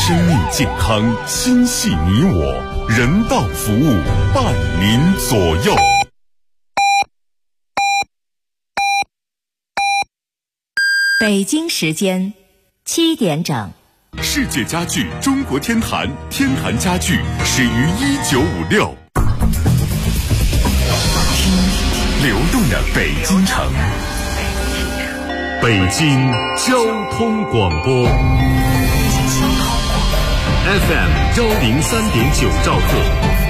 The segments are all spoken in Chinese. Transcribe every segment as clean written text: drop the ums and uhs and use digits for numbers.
生命健康，心系你我，人道服务伴您左右。 北京时间7点整。 世界家具中国天坛，天坛家具始于1956。流动的北京城，北京交通广播 FM 103.9兆赫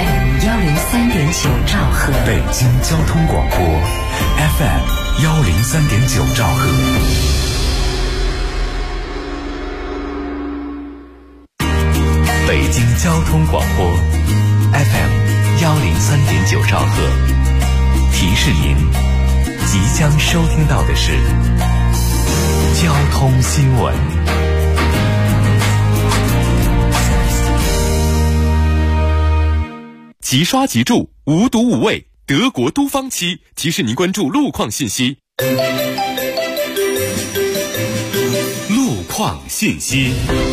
103.9兆赫， 北京交通广播 FM 103.9兆赫。北京交通广播 FM 103.9兆赫，提示您即将收听到的是交通新闻。 即刷即住，无毒无味，德国都方漆提示您关注路况信息。路况信息。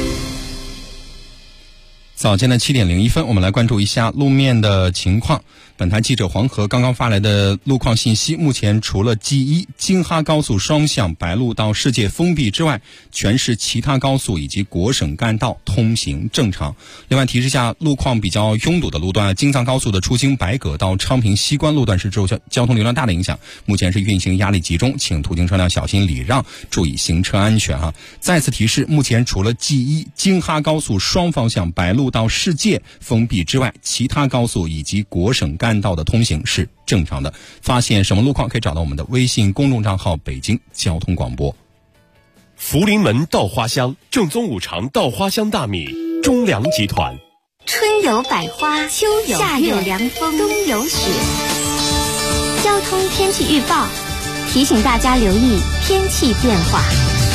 早间的7点01分，我们来关注一下路面的情况。本台记者黄河刚刚发来的路况信息，目前除了 G1 京哈高速双向白鹿到世界封闭之外，全市其他高速以及国省干道通行正常。另外提示下，路况比较拥堵的路段，京藏高速的出京白葛到昌平西关路段是受交通流量大的影响，目前是运行压力集中，请途经车辆小心礼让，注意行车安全啊。再次提示，目前除了 G1 京哈高速双方向白鹿到世界封闭之外，其他高速以及国省干道的通行是正常的。发现什么路况可以找到我们的微信公众账号北京交通广播。 福临门稻花香，正宗五常稻花香大米，中粮集团。 春有百花，秋有夏有凉风，冬有雪。交通天气预报提醒大家留意天气变化。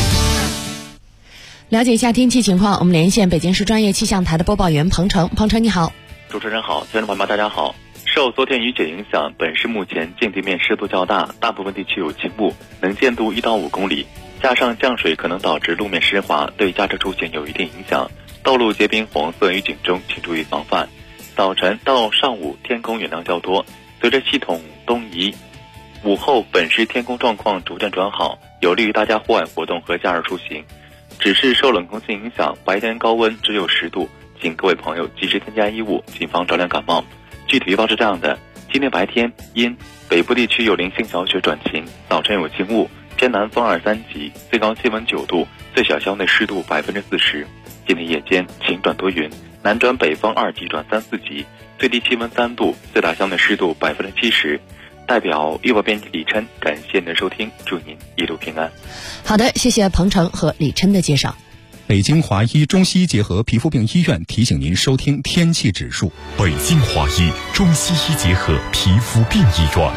了解一下天气情况，我们连线北京市专业气象台的播报员彭程。彭程你好。 主持人好，听众朋友们大家好。受昨天雨雪影响，本市目前近地面湿度较大，大部分地区有轻雾，能见度1到5公里，加上降水可能导致路面湿滑，对驾车出行有一定影响。道路结冰红色预警中，请注意防范。早晨到上午天空云量较多，随着系统东移，午后本市天空状况逐渐转好，有利于大家户外活动和假日出行。只是受冷空气影响，白天高温只有10度，请各位朋友及时添加衣物，谨防着凉感冒。具体预报是这样的：今天白天阴，北部地区有零星小雪转晴，早晨有轻雾，偏南风2、3级，最高气温9度，最小校内湿度40%。今天夜间晴转多云，南转北风2级转3、4级，最低气温3度，最大校内湿度70%。代表预报编辑李琛，感谢您的收听，祝您一路平安。 好的，谢谢彭程和李琛的介绍。 北京华医中西医结合皮肤病医院提醒您收听天气指数。 北京华医中西医结合皮肤病医院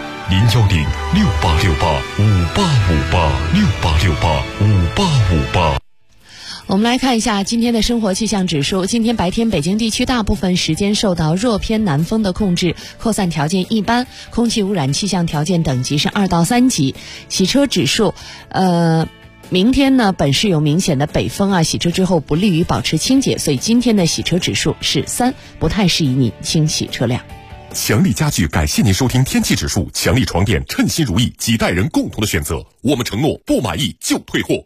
，0106868586858 我们来看一下今天的生活气象指数。今天白天北京地区大部分时间受到弱偏南风的控制，扩散条件一般，空气污染气象条件等级是2到3级。洗车指数明天呢，本市有明显的北风啊，洗车之后不利于保持清洁，所以今天的洗车指数是3，不太适宜您清洗车辆。 强力家具感谢您收听天气指数，强力床垫称心如意，几代人共同的选择，我们承诺不满意就退货。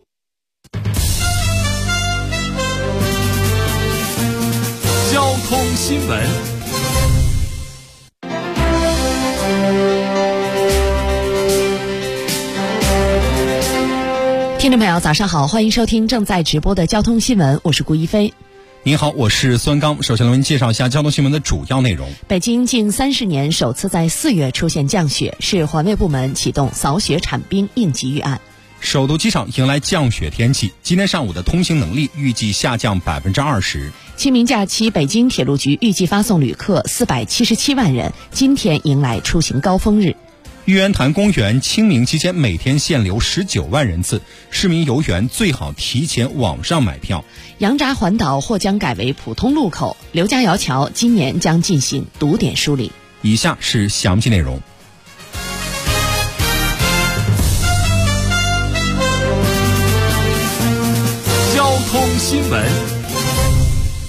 交通新闻。 听众朋友早上好，欢迎收听正在直播的交通新闻，我是顾一飞。 您好，我是孙刚。首先来为您介绍一下交通新闻的主要内容。 北京近30年首次在4月出现降雪，市环卫部门启动扫雪铲冰应急预案。 首都机场迎来降雪天气，今天上午的通行能力预计下降20%。 清明假期，北京铁路局预计发送旅客477万人，今天迎来出行高峰日。 玉渊潭公园清明期间每天限流19万人次，市民游园最好提前网上买票。 羊闸环岛或将改为普通路口，刘家窑桥今年将进行堵点梳理。 以下是详细内容。 交通新闻。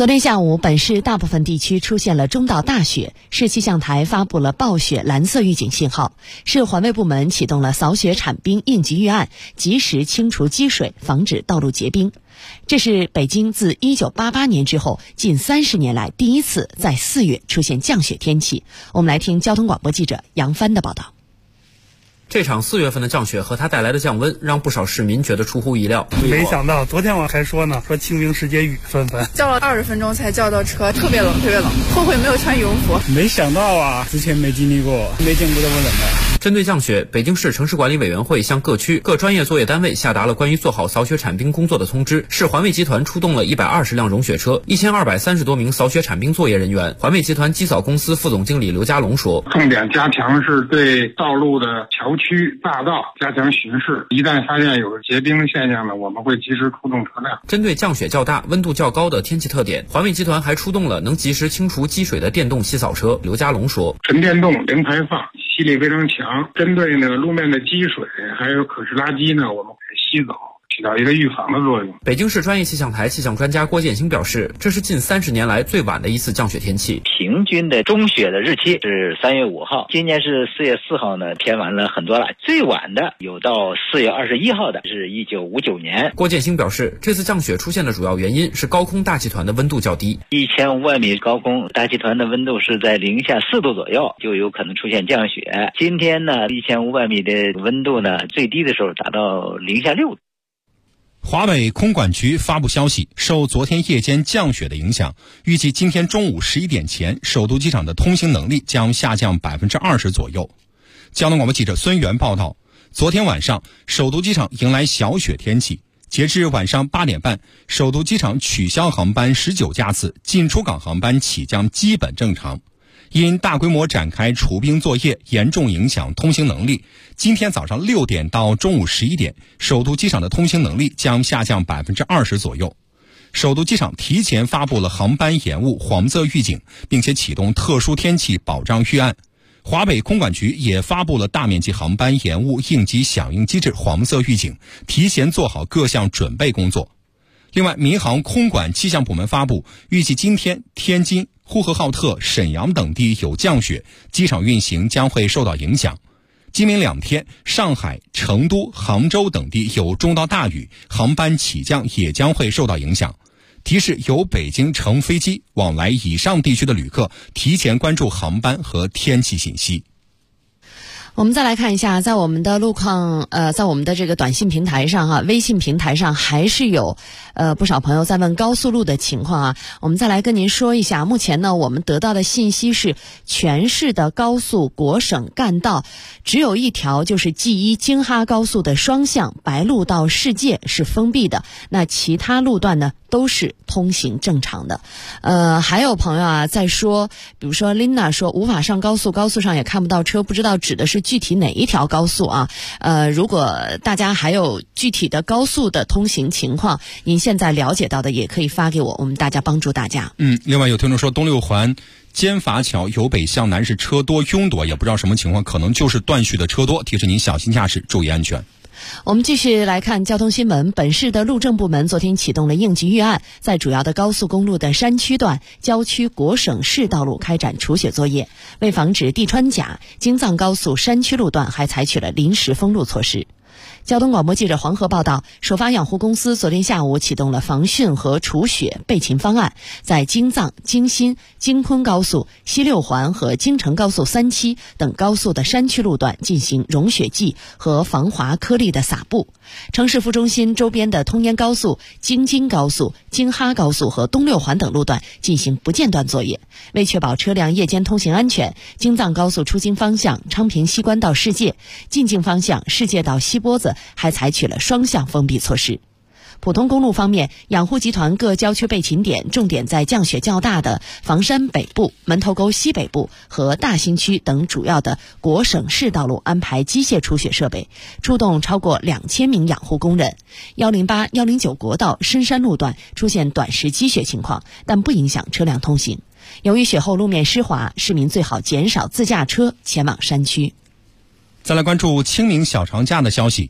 昨天下午，本市大部分地区出现了中到大雪，市气象台发布了暴雪蓝色预警信号，市环卫部门启动了扫雪铲冰应急预案，及时清除积水，防止道路结冰。这是北京自1988年之后近30年来第一次在4月出现降雪天气。我们来听交通广播记者杨帆的报道。 这场4月份的降雪和它带来的降温，让不少市民觉得出乎意料。 没想到昨天我还说呢，说清明时节雨纷纷， 叫了20分钟才叫到车，特别冷，特别冷，后悔没有穿羽绒服。 没想到啊，之前没经历过，没见过这么冷的。 针对降雪，北京市城市管理委员会向各区各专业作业单位下达了关于做好扫雪铲冰工作的通知。市环卫集团出动了120辆融雪车，1230多名扫雪铲冰作业人员。环卫集团机扫公司副总经理刘家龙说：“ 重点加强是对道路的桥区、大道加强巡视，一旦发现有结冰现象呢，我们会及时出动车辆。” 针对降雪较大、温度较高的天气特点，环卫集团还出动了能及时清除积水的电动洗扫车。刘家龙说：“ 纯电动、零排放，吸力非常强。针对路面的积水还有可湿垃圾呢，我们会吸走，起到一个预防的作用。” 北京市专业气象台气象专家郭建兴表示，这是近30年来最晚的一次降雪天气。 平均的中雪的日期是3月5号，今年是4月4号呢，偏晚了很多了。最晚的有到4月21号的，是1959年。 郭建兴表示，这次降雪出现的主要原因是高空大气团的温度较低。 1500米高空大气团的温度是在零下4度左右，就有可能出现降雪。今天呢，1500米的温度呢，最低的时候达到零下6度。 华北空管局发布消息，受昨天夜间降雪的影响，预计今天中午11点前，首都机场的通行能力将下降20%左右。交通广播记者孙源报道，昨天晚上，首都机场迎来小雪天气。截至晚上8点半，首都机场取消航班19架次，进出港航班起降基本正常。因大规模展开除冰作业，严重影响通行能力。今天早上6点到中午11点，首都机场的通行能力将下降20%左右。首都机场提前发布了航班延误黄色预警，并且启动特殊天气保障预案。华北空管局也发布了大面积航班延误应急响应机制黄色预警，提前做好各项准备工作。另外，民航空管气象部门发布，预计今天天津、呼和浩特、沈阳等地有降雪，机场运行将会受到影响。今明2天，上海、成都、杭州等地有中到大雨，航班起降也将会受到影响。提示由北京乘飞机往来以上地区的旅客提前关注航班和天气信息。 我们再来看一下，在我们的路况，在我们的这个短信平台上微信平台上还是有不少朋友在问高速路的情况啊。我们再来跟您说一下，目前呢，我们得到的信息是，全市的高速国省干道只有一条，就是 G1 京哈高速的双向白鹿到世界是封闭的，那其他路段呢都是通行正常的。还有朋友啊在说，比如说 Lina 说无法上高速，高速上也看不到车，不知道指的是具体哪一条高速啊？如果大家还有具体的高速的通行情况，您现在了解到的也可以发给我，我们大家帮助大家。 另外有听众说东六环尖筏桥由北向南是车多拥堵，也不知道什么情况，可能就是断续的车多，提示您小心驾驶，注意安全。 我们继续来看交通新闻。本市的路政部门昨天启动了应急预案，在主要的高速公路的山区段、郊区国省市道路开展除雪作业。为防止地穿甲，京藏高速山区路段还采取了临时封路措施。交通广播记者黄河报道，首发养护公司昨天下午启动了防汛和除雪备勤方案，在京藏、京新、京昆高速、西六环和京承高速3期等高速的山区路段进行融雪剂和防滑颗粒的撒布。城市副中心周边的通燕高速、京津高速、京哈高速和东六环等路段进行不间断作业。为确保车辆夜间通行安全，京藏高速出京方向昌平西关到世界，进京方向世界到西波子还采取了双向封闭措施。普通公路方面，养护集团各郊区备勤点重点在降雪较大的房山北部、门头沟西北部和大兴区等主要的国省市道路安排机械除雪设备，出动超过2000名养护工人。108、109国道深山路段出现短时积雪情况，但不影响车辆通行。由于雪后路面湿滑，市民最好减少自驾车前往山区。 再来关注清明小长假的消息。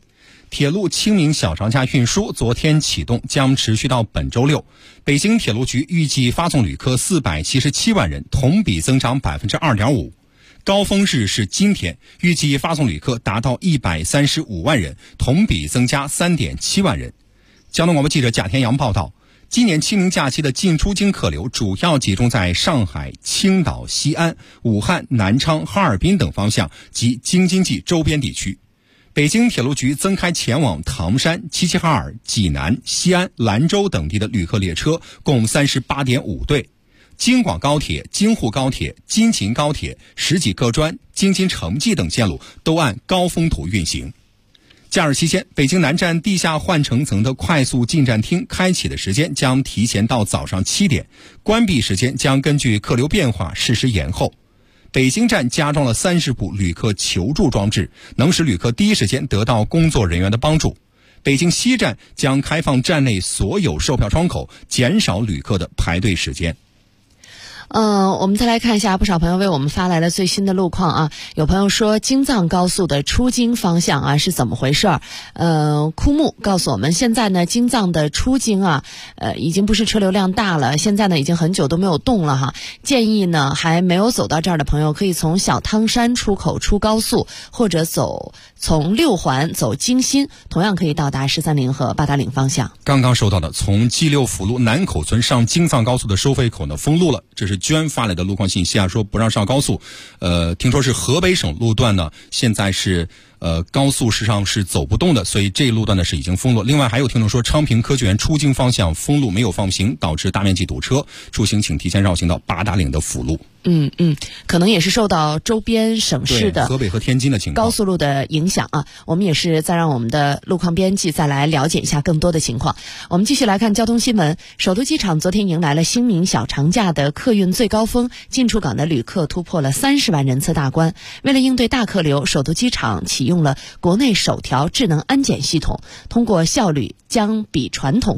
铁路清明小长假运输昨天启动，将持续到本周六。北京铁路局预计发送旅客477万人，同比增长 2.5%。高峰日是今天，预计发送旅客达到135万人，同比增加 3.7 万人。交通广播记者贾天阳报道，今年清明假期的进出京客流主要集中在上海、青岛、西安、武汉、南昌、哈尔滨等方向及京津冀周边地区。北京铁路局增开前往唐山、齐齐哈尔、济南、西安、兰州等地的旅客列车共 38.5 对。京广高铁、京沪高铁、京秦高铁、石济各专、京津城际等线路都按高峰图运行。假日期间，北京南站地下换乘层的快速进站厅开启的时间将提前到早上7点，关闭时间将根据客流变化适时延后。北京站加装了30部旅客求助装置，能使旅客第一时间得到工作人员的帮助。北京西站将开放站内所有售票窗口，减少旅客的排队时间。 我们再来看一下不少朋友为我们发来了最新的路况啊。有朋友说京藏高速的出京方向啊是怎么回事？枯木告诉我们，现在呢京藏的出京啊，已经不是车流量大了，现在呢已经很久都没有动了哈。建议呢还没有走到这儿的朋友，可以从小汤山出口出高速，或者从6环走京新，同样可以到达13陵和八达岭方向。 刚刚收到的，从G6辅路南口村上京藏高速的收费口呢封路了，这是娟发来的路况信息啊，说不让上高速。听说是河北省路段呢，现在是高速实际上是走不动的，所以这一路段呢是已经封路。另外还有听众说昌平科学园出京方向封路没有放行，导致大面积堵车，出行请提前绕行到八达岭的辅路。 可能也是受到周边省市的河北和天津的情况高速路的影响啊。我们也是再让我们的路况编辑再来了解一下更多的情况。我们继续来看交通新闻。首都机场昨天迎来了清明小长假的客运最高峰，进出港的旅客突破了30万人次大关。为了应对大客流，首都机场启用了国内首条智能安检系统，通过效率将会比传统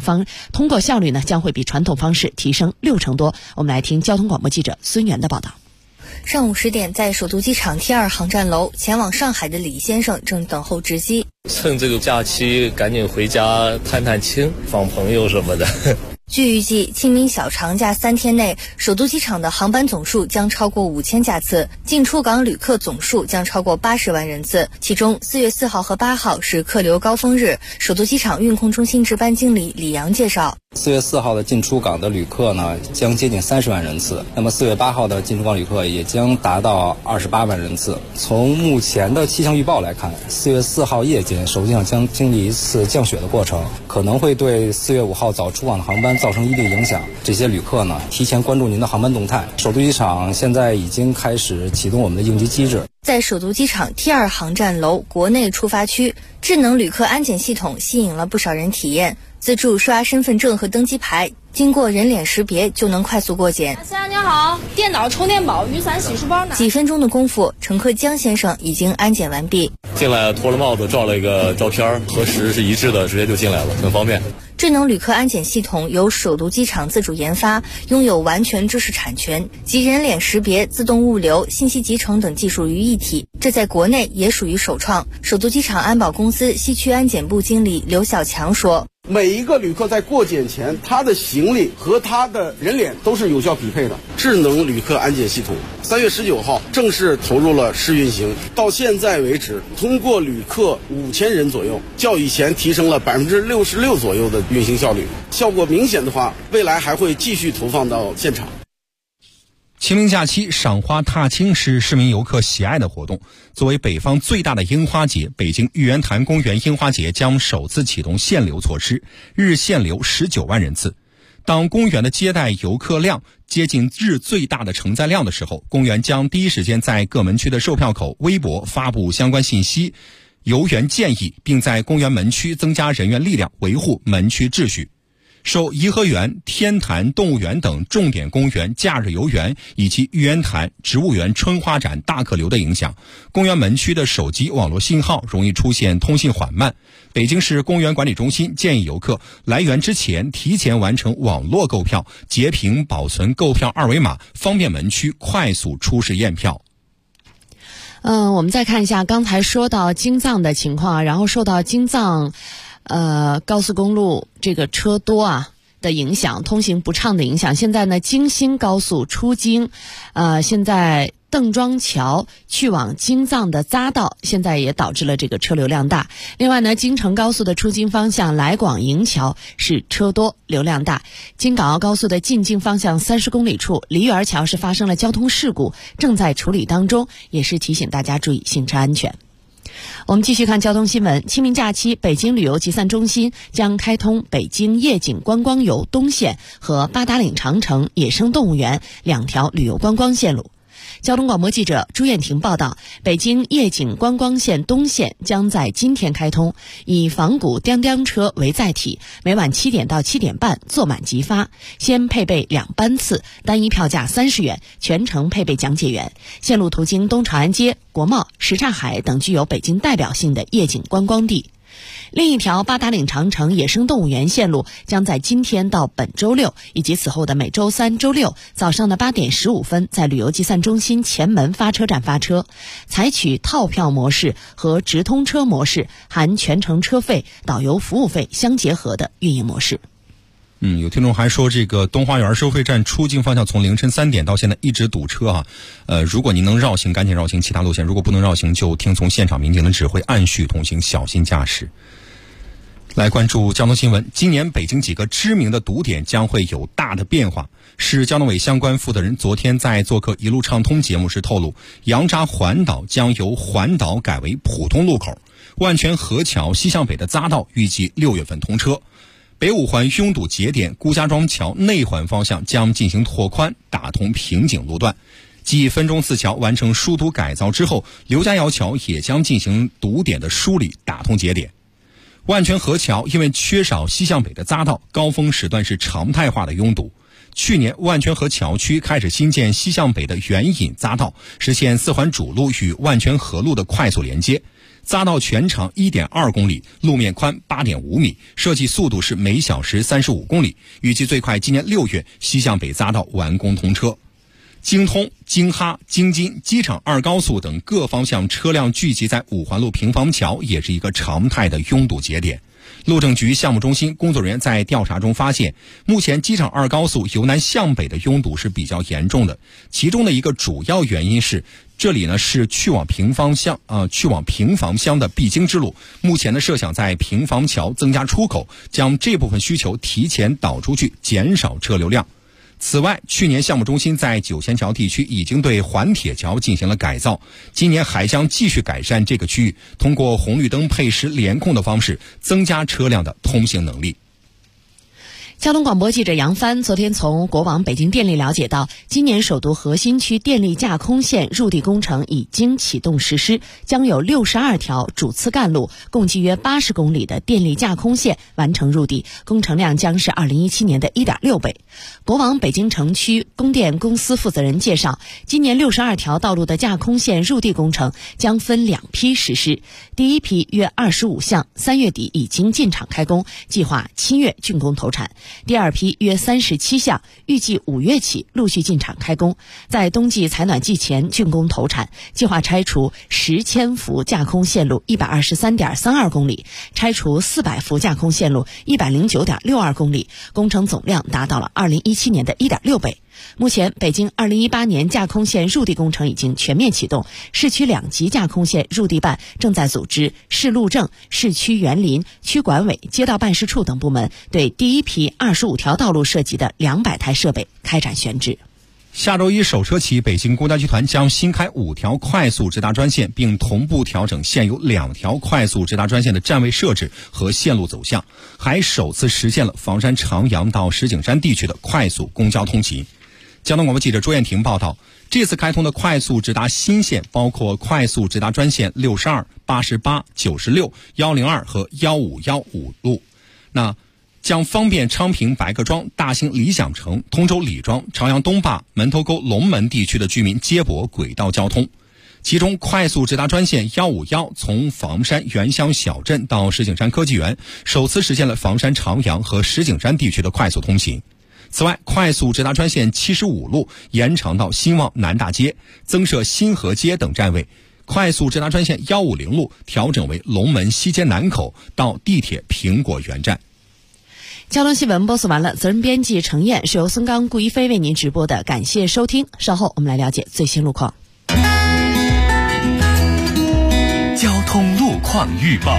方式提升60%多。我们来听交通广播记者孙源的报道。 上午10点，在首都机场 T2 航站楼前往上海的李先生正等候值机。 趁这个假期赶紧回家探探亲，访朋友什么的。 据预计，清明小长假3天内，首都机场的航班总数将超过5000架次，进出港旅客总数将超过80万人次。其中4月4号和8号是客流高峰日。首都机场运控中心值班经理李阳介绍 ，4月4号的进出港的旅客呢，将接近30万人次。那么4月8号的进出港旅客也将达到28万人次。从目前的气象预报来看，4月4号夜间首都机场将经历一次降雪的过程，可能会对4月5号早出港的航班造成一定影响。这些旅客呢，提前关注您的航班动态。首都机场现在已经开始启动我们的应急机制。 在首都机场 T2 航站楼国内出发区，智能旅客安检系统吸引了不少人体验。自助刷身份证和登机牌，经过人脸识别就能快速过检。 先生您好，电脑、充电宝、雨伞、洗漱包呢？ 几分钟的功夫，乘客江先生已经安检完毕。 进来脱了帽子，照了一个照片，核实是一致的，直接就进来了，很方便。 智能旅客安检系统由首都机场自主研发，拥有完全知识产权及人脸识别、自动物流、信息集成等技术于一体，这在国内也属于首创。首都机场安保公司西区安检部经理刘小强说， 每一个旅客在过检前，他的行李和他的人脸都是有效匹配的。智能旅客安检系统3月19号正式投入了试运行，到现在为止，通过旅客5000人左右，较以前提升了66%左右的运行效率。效果明显的话，未来还会继续投放到现场。 清明假期赏花踏青是市民游客喜爱的活动。作为北方最大的樱花节，北京玉渊潭公园樱花节将首次启动限流措施，日限流19万人次。当公园的接待游客量接近日最大的承载量的时候，公园将第一时间在各门区的售票口、微博发布相关信息、游园建议，并在公园门区增加人员力量，维护门区秩序。受颐和园、天坛动物园等重点公园假日游园以及玉渊潭植物园春花展大客流的影响，公园门区的手机网络信号容易出现通信缓慢。北京市公园管理中心建议游客来园之前提前完成网络购票，截屏保存购票二维码，方便门区快速出示验票。 我们再看一下刚才说到京藏的情况，然后受到京藏高速公路这个车多的影响，通行不畅的影响，现在呢京新高速出京现在邓庄桥去往京藏的匝道现在也导致了这个车流量大。另外呢，京承高速的出京方向来广营桥是车多流量大。京港澳高速的进京方向30公里处梨园桥是发生了交通事故，正在处理当中，也是提醒大家注意行车安全。我们继续看交通新闻。清明假期，北京旅游集散中心将开通北京夜景观光游东线和八达岭长城野生动物园2条旅游观光线路。交通广播记者朱艳婷报道，北京夜景观光线东线将在今天开通，以仿古叮叮车为载体，每晚7点到7点半坐满即发，先配备2班次，单一票价30元，全程配备讲解员。线路途经东长安街、国贸、什刹海等具有北京代表性的夜景观光地。另一条八达岭长城野生动物园线路将在今天到本周六以及此后的每周3、周6早上的8点15分在旅游集散中心前门发车站发车，采取套票模式和直通车模式，含全程车费、导游服务费相结合的运营模式。 有听众还说，这个东花园收费站出京方向从凌晨3点到现在一直堵车如果您能绕行，赶紧绕行其他路线；如果不能绕行，就听从现场民警的指挥，按序通行，小心驾驶。来关注交通新闻。今年北京几个知名的堵点将会有大的变化。市交通委相关负责人昨天在做客一路畅通节目时透露，羊闸环岛将由环岛改为普通路口，万泉河桥西向北的匝道预计6月份通车。北五环拥堵节点顾家庄桥内环方向将进行拓宽，打通瓶颈路段。继分钟寺桥完成疏堵改造之后，刘家窑桥也将进行堵点的梳理，打通节点。万泉河桥因为缺少西向北的匝道，高峰时段是常态化的拥堵。去年万泉河桥区开始新建西向北的援引匝道，实现4环主路与万泉河路的快速连接。匝道全长 1.2 公里，路面宽 8.5 米，设计速度是每小时35公里，预计最快今年6月西向北匝道完工通车。京通、京哈、京津、机场2高速等各方向车辆聚集在五环路平房桥，也是一个常态的拥堵节点。路政局项目中心工作人员在调查中发现，目前机场2高速由南向北的拥堵是比较严重的，其中的一个主要原因是这里呢是去往平房乡的必经之路，目前呢设想在平房桥增加出口，将这部分需求提前导出去，减少车流量。此外，去年项目中心在九仙桥地区已经对环铁桥进行了改造，今年还将继续改善这个区域，通过红绿灯配时联控的方式增加车辆的通行能力。 交通广播记者杨帆昨天从国网北京电力了解到，今年首都核心区电力架空线入地工程已经启动实施，将有62条主次干路，共计约80公里的电力架空线完成入地，工程量将是2017年的 1.6 倍。国网北京城区供电公司负责人介绍，今年62条道路的架空线入地工程将分2批实施，第一批约25项，3月底已经进场开工，计划7月竣工投产。第二批约37项，预计5月起陆续进场开工，在冬季采暖季前竣工投产，计划拆除10千伏架空线路 123.32 公里，拆除400伏架空线路 109.62 公里，工程总量达到了2017年的 1.6 倍。目前北京2018年架空线入地工程已经全面启动，市区2级架空线入地办正在组织市路政、市区园林、区管委、街道办事处等部门对第一批25条道路涉及的200台设备开展选址。 下周一首车起，北京公交集团将新开5条快速直达专线，并同步调整现有2条快速直达专线的站位设置和线路走向，还首次实现了房山长阳到石景山地区的快速公交通勤。交通广播记者朱艳婷报道，这次开通的快速直达新线包括快速直达专线62、88、96、102和151路，那将方便昌平、白各庄、大兴理想城、通州李庄、朝阳东坝、门头沟龙门地区的居民接驳轨道交通。其中快速直达专线151从房山原乡小镇到石景山科技园，首次实现了房山长阳和石景山地区的快速通行。此外，快速直达专线75路延长到兴旺南大街，增设新河街等站位， 快速直达专线150路调整为龙门西街南口到地铁苹果园站。 交通新闻播送完了，责任编辑程燕，是由孙刚、顾一飞为您直播的，感谢收听。稍后我们来了解最新路况。 交通路况预报。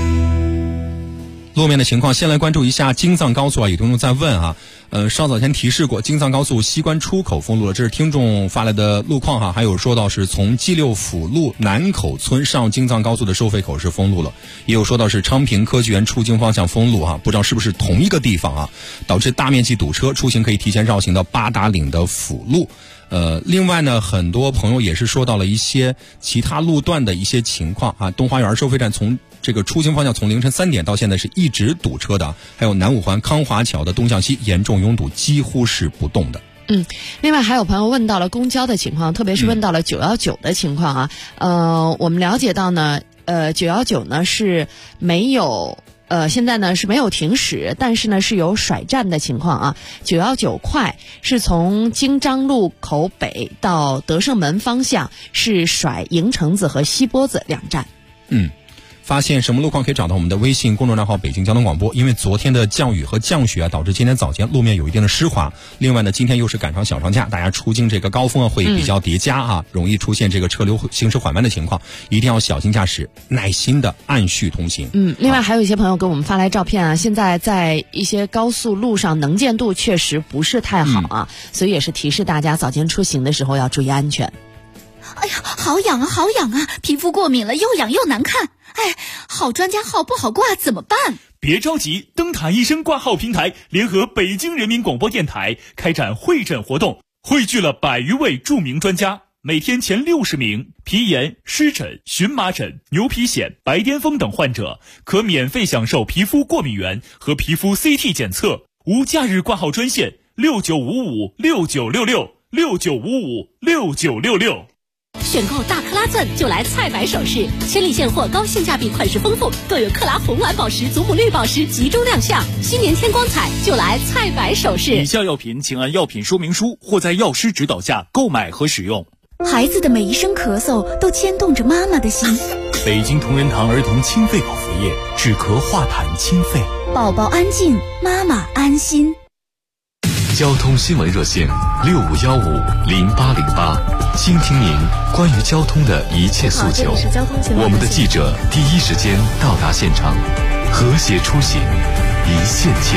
路面的情况，先来关注一下京藏高速啊，有听众在问啊，稍早前提示过京藏高速西关出口封路了，这是听众发来的路况哈，还有说到是从G6辅路南口村上京藏高速的收费口是封路了，也有说到是昌平科技园出京方向封路哈，不知道是不是同一个地方啊，导致大面积堵车，出行可以提前绕行到八达岭的辅路。另外呢，很多朋友也是说到了一些其他路段的一些情况啊，东花园收费站从这个出行方向从凌晨3点到现在是一直堵车的，还有南五环康华桥的东向西严重拥堵，几乎是不动的。 另外还有朋友问到了公交的情况，特别是问到了919的情况啊。我们了解到呢，919呢是没有现在呢是没有停驶，但是呢是有甩站的情况啊。919快是从京张路口北到德胜门方向是甩营城子和西波子2站。 发现什么路况可以找到我们的微信公众账号北京交通广播。因为昨天的降雨和降雪啊，导致今天早间路面有一定的湿滑。另外呢，今天又是赶上小长假，大家出京这个高峰啊会比较叠加啊，容易出现这个车流行驶缓慢的情况，一定要小心驾驶，耐心的按序通行。 另外还有一些朋友给我们发来照片啊，现在在一些高速路上能见度确实不是太好啊，所以也是提示大家早间出行的时候要注意安全。 哎呀，好痒啊，好痒啊！皮肤过敏了，又痒又难看。哎，好专家号不好挂，怎么办？ 别着急，灯塔医生挂号平台联合北京人民广播电台开展会诊活动，汇聚了100余位著名专家，每天前60名皮炎、湿疹、荨麻疹、牛皮癣、白癜风等患者可免费享受皮肤过敏原和皮肤 CT 检测。无假日挂号专线6955696669556966。 选购大克拉钻就来菜百首饰，千里现货，高性价比，款式丰富，更有克拉红蓝宝石、祖母绿宝石集中亮相。新年添光彩，就来菜百首饰。 以下药品请按药品说明书或在药师指导下购买和使用。 孩子的每一声咳嗽都牵动着妈妈的心。 北京同仁堂儿童清肺口服液，止咳化痰清肺。 宝宝安静，妈妈安心。 交通新闻热线65150808，倾听您关于交通的一切诉求。我们的记者第一时间到达现场，和谐出行，一线牵。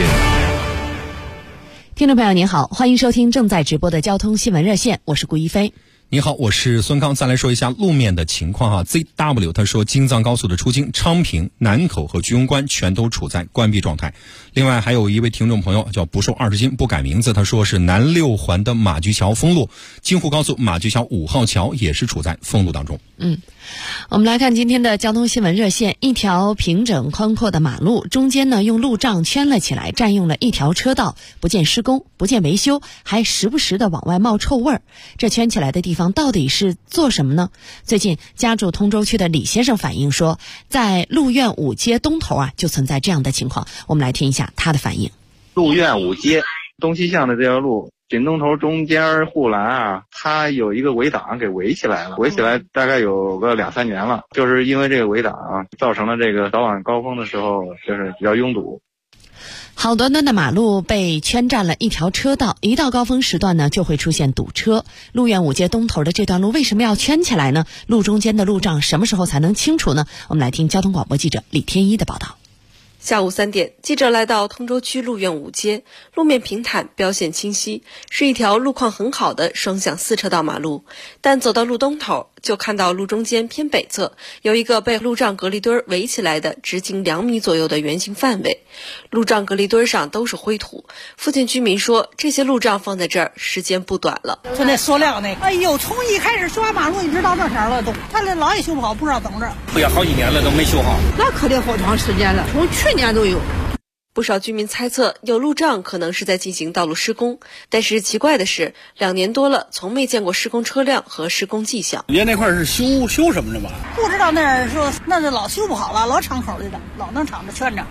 听众朋友您好，欢迎收听正在直播的交通新闻热线，我是顾一飞。 你好，我是孙刚。再来说一下路面的情况哈。ZW 他说，京藏高速的出京昌平、南口和居庸关全都处在关闭状态。另外还有一位听众朋友叫不瘦20斤不改名字，他说是南6环的马驹桥封路，京沪高速马驹桥5号桥也是处在封路当中。 我们来看今天的交通新闻热线。一条平整宽阔的马路，中间呢用路障圈了起来，占用了一条车道，不见施工，不见维修，还时不时的往外冒臭味儿。这圈起来的地方到底是做什么呢？最近家住通州区的李先生反映说，在路苑5街东头啊就存在这样的情况。我们来听一下他的反应。 路苑5街东西向的这条路，紧东头中间护栏啊，它有一个围挡给围起来了，围起来大概有个2-3年了，就是因为这个围挡啊，造成了这个早晚高峰的时候就是比较拥堵。 好端端的马路被圈占了一条车道，一到高峰时段呢就会出现堵车。路苑5街东头的这段路为什么要圈起来呢？路中间的路障什么时候才能清除呢？我们来听交通广播记者李天一的报道。 下午3点，记者来到通州区路苑5街，路面平坦，标线清晰，是一条路况很好的双向4车道马路。但走到路东头，就看到路中间偏北侧有一个被路障隔离墩围起来的直径2米左右的圆形范围，路障隔离墩上都是灰土。附近居民说，这些路障放在这儿时间不短了。 就那塑料那个，哎呦，从一开始刷马路一直到这前了都，他这老也修不好，不知道怎么着。 不要好几年了都没修好， 那可得好长时间了，从去年都有。 不少居民猜测有路障可能是在进行道路施工，但是奇怪的是，2年多了从没见过施工车辆和施工迹象。 人家那块是修什么的吧？ 不知道那儿说那老修不好了，老敞口的，老能敞着圈着。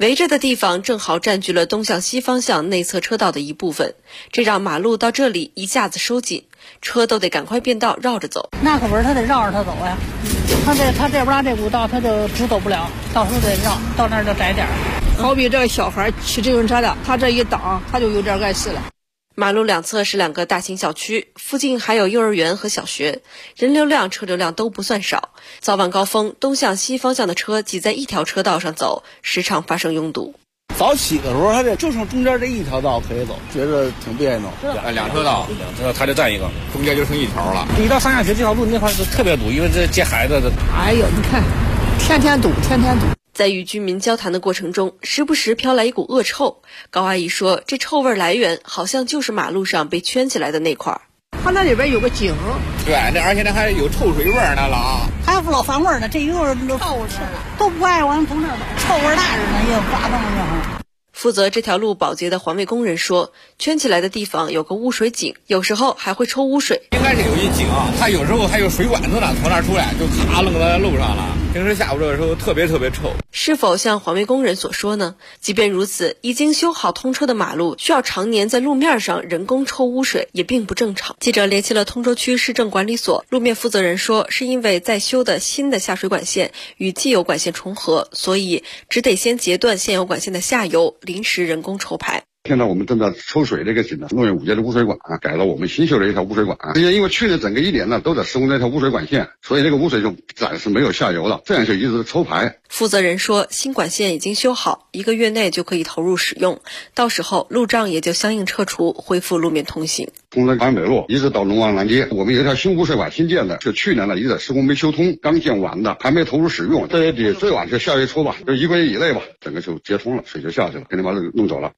围着的地方正好占据了东向西方向内侧车道的一部分，这让马路到这里一下子收紧，车都得赶快变道绕着走。 那可不是，他得绕着他走呀。他这边这股道他就直走不了，到时候得绕，到那儿就窄点儿。好比这个小孩骑自行车的，他这一挡他就有点碍事了。 马路两侧是2个大型小区，附近还有幼儿园和小学，人流量、车流量都不算少。早晚高峰，东向西方向的车挤在一条车道上走，时常发生拥堵。 早起的时候，他就剩中间这一条道可以走，觉得挺别扭。 两车道，他就占一个，中间就剩一条了。 一到上下学这条路那块就特别堵，因为这接孩子的。哎呦，你看，天天堵。 在与居民交谈的过程中，时不时飘来一股恶臭。高阿姨说，这臭味来源好像就是马路上被圈起来的那块儿。 它那里边有个井， 对，而且那还有臭水味呢了， 还有老饭味呢。这一会儿都臭死了，都不爱往从那儿走，臭味大着呢，也刮动了。 负责这条路保洁的环卫工人说，圈起来的地方有个污水井，有时候还会抽污水。 应该是有一井，它有时候还有水管子呢，从那儿出来就咔扔在路上了。平时下午这个时候特别臭。 是否像环卫工人所说呢？即便如此，已经修好通车的马路需要常年在路面上人工抽污水，也并不正常。记者联系了通州区市政管理所路面负责人说，是因为在修的新的下水管线与既有管线重合，所以只得先截断现有管线的下游，临时人工抽排。 现在我们正在抽水这个井呢，路院5街的污水管改了我们新修的一条污水管，因为去年整个1年呢都在施工这条污水管线，所以这个污水就暂时没有下游了，这样就一直抽排。 负责人说，新管线已经修好，1个月内就可以投入使用，到时候路障也就相应撤除，恢复路面通行。 从这安北路一直到龙王南街，我们有一条新污水管新建的，是去年呢一直在施工没修通，刚建完的，还没投入使用，这也得最晚是下月初吧，就1个月以内吧，整个就接通了，水就下去了，给你把这个弄走了。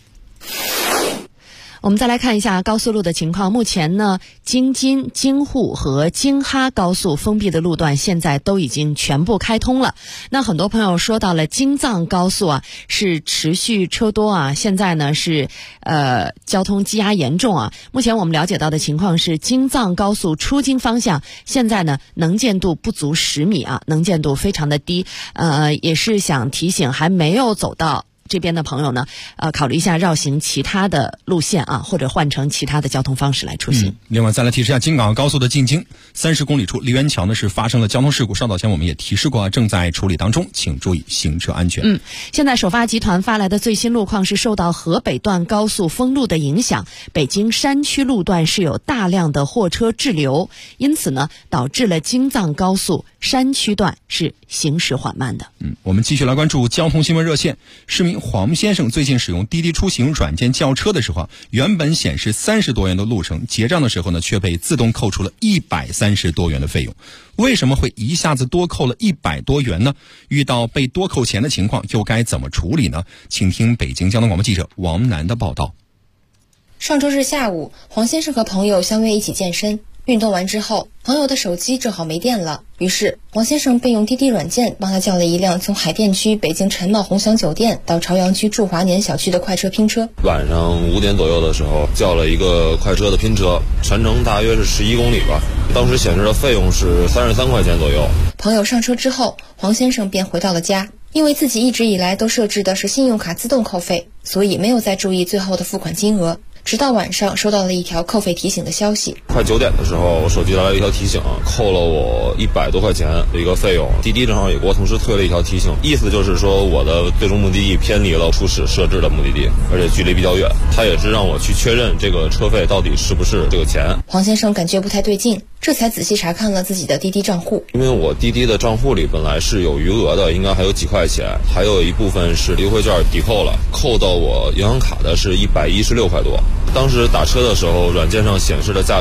我们再来看一下高速路的情况。目前呢，京津、京沪和京哈高速封闭的路段现在都已经全部开通了。那很多朋友说到了京藏高速啊，是持续车多啊，现在呢是交通积压严重啊。目前我们了解到的情况是，京藏高速出京方向现在呢能见度不足10米啊，能见度非常的低。也是想提醒还没有走到这边的朋友呢，考虑一下绕行其他的路线啊，或者换成其他的交通方式来出行。 另外再来提示一下，京港高速的进京30公里处梨园桥呢是发生了交通事故，稍早前我们也提示过，正在处理当中，请注意行车安全。 现在首发集团发来的最新路况是，受到河北段高速封路的影响，北京山区路段是有大量的货车滞留，因此呢导致了京藏高速山区段是行驶缓慢的。 我们继续来关注交通新闻热线。市民黄先生最近使用滴滴出行软件叫车的时候，原本显示30多元的路程，结账的时候呢却被自动扣除了130多元的费用。为什么会一下子多扣了100多元呢？遇到被多扣钱的情况又该怎么处理呢？请听北京交通广播记者王楠的报道。 上周日下午，黄先生和朋友相约一起健身，运动完之后，朋友的手机正好没电了，于是黄先生便用滴滴软件帮他叫了一辆从海淀区北京晨茂鸿祥酒店到朝阳区驻华年小区的快车拼车。 晚上5点左右的时候叫了一个快车的拼车，全程大约是11公里吧，当时显示的费用是33块钱左右。 朋友上车之后，黄先生便回到了家，因为自己一直以来都设置的是信用卡自动扣费，所以没有再注意最后的付款金额。直到晚上收到了一条扣费提醒的消息， 快9点的时候，我手机来了一条提醒，扣了我100多块钱的一个费用。滴滴正好也给我同时推了一条提醒，意思就是说我的最终目的地偏离了初始设置的目的地，而且距离比较远。他也是让我去确认这个车费到底是不是这个钱。 黄先生感觉不太对劲，这才仔细查看了自己的滴滴账户。 因为我滴滴的账户里本来是有余额的，应该还有几块钱，还有一部分是优惠券抵扣了，扣到我银行卡的是116块多。当时打车的时候，软件上显示的价格